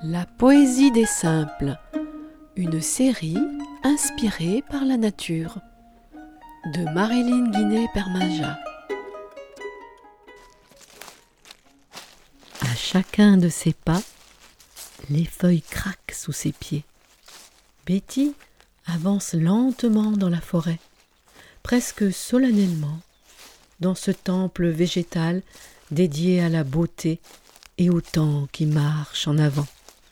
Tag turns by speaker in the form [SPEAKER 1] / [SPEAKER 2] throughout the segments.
[SPEAKER 1] La poésie des simples, une série inspirée par la nature, de Marilyn Guinet-Perminja. À chacun de ses pas, les feuilles craquent sous ses pieds. Betty avance lentement dans la forêt, presque solennellement, dans ce temple végétal dédié à la beauté et au temps qui marche en avant.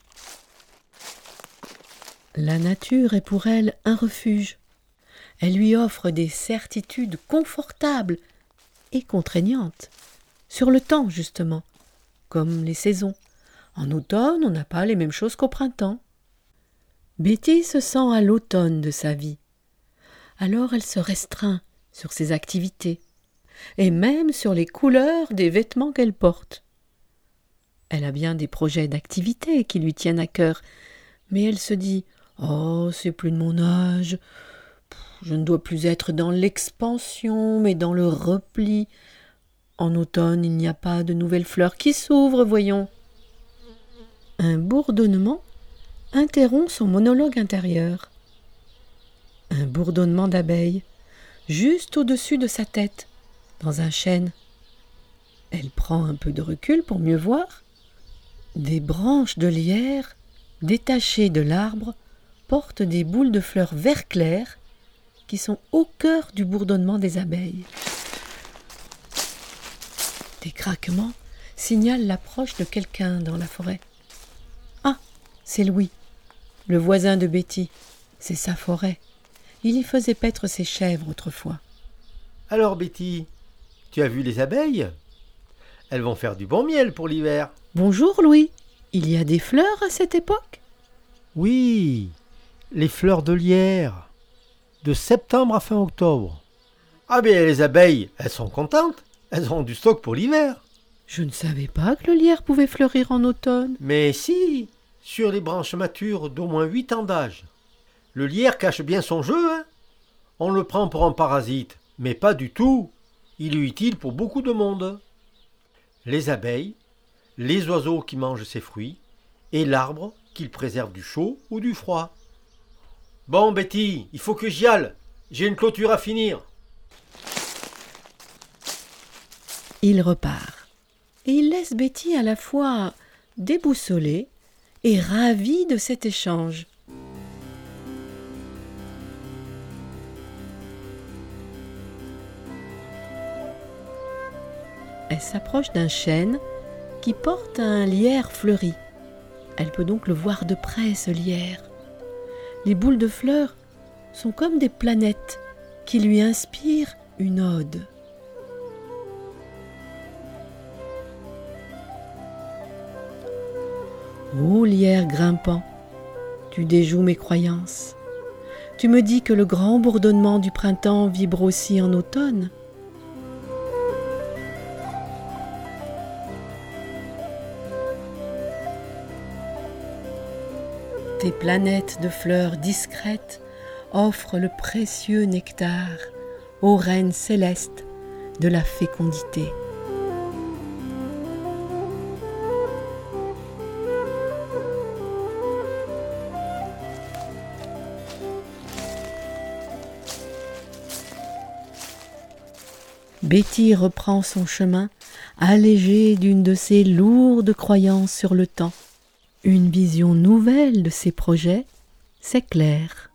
[SPEAKER 1] La nature est pour elle un refuge. Elle lui offre des certitudes confortables et contraignantes, sur le temps justement, comme les saisons. En automne, on n'a pas les mêmes choses qu'au printemps. Betty se sent à l'automne de sa vie. Alors elle se restreint sur ses activités, et même sur les couleurs des vêtements qu'elle porte. Elle a bien des projets d'activité qui lui tiennent à cœur, mais elle se dit « Oh, c'est plus de mon âge, je ne dois plus être dans l'expansion, mais dans le repli. En automne, il n'y a pas de nouvelles fleurs qui s'ouvrent, voyons. » Un bourdonnement interrompt son monologue intérieur. Un bourdonnement d'abeilles, juste au-dessus de sa tête, dans un chêne. Elle prend un peu de recul pour mieux voir. Des branches de lierre, détachées de l'arbre, portent des boules de fleurs vert clair qui sont au cœur du bourdonnement des abeilles. Des craquements signalent l'approche de quelqu'un dans la forêt. Ah, c'est Louis, le voisin de Betty. C'est sa forêt. Il y faisait paître ses chèvres autrefois.
[SPEAKER 2] Alors Betty, tu as vu les abeilles ? Elles vont faire du bon miel pour l'hiver.
[SPEAKER 1] Bonjour Louis, il y a des fleurs à cette époque ?
[SPEAKER 2] Oui, les fleurs de lierre, de septembre à fin octobre. Ah bien les abeilles, elles sont contentes, elles auront du stock pour l'hiver.
[SPEAKER 1] Je ne savais pas que le lierre pouvait fleurir en automne.
[SPEAKER 2] Mais si, sur les branches matures d'au moins 8 ans d'âge. Le lierre cache bien son jeu, hein. On le prend pour un parasite, mais pas du tout. Il est utile pour beaucoup de monde. Les abeilles, les oiseaux qui mangent ses fruits, et l'arbre qu'il préserve du chaud ou du froid. Bon Betty, il faut que j'y aille. J'ai une clôture à finir.
[SPEAKER 1] Il repart. Et il laisse Betty à la fois déboussolée et ravie de cet échange. Elle s'approche d'un chêne qui porte un lierre fleuri. Elle peut donc le voir de près, ce lierre. Les boules de fleurs sont comme des planètes qui lui inspirent une ode. Ô lierre grimpant, tu déjoues mes croyances. Tu me dis que le grand bourdonnement du printemps vibre aussi en automne. Tes planètes de fleurs discrètes offrent le précieux nectar aux reines célestes de la fécondité. Betty reprend son chemin, allégée d'une de ses lourdes croyances sur le temps. Une vision nouvelle de ses projets s'éclaire.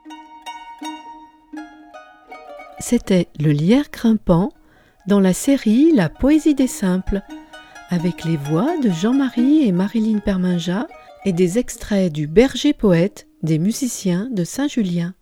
[SPEAKER 1] C'était le lierre grimpant dans la série La poésie des simples, avec les voix de Jean-Marie et Marilyn Perminja et des extraits du Berger poète des musiciens de Saint-Julien.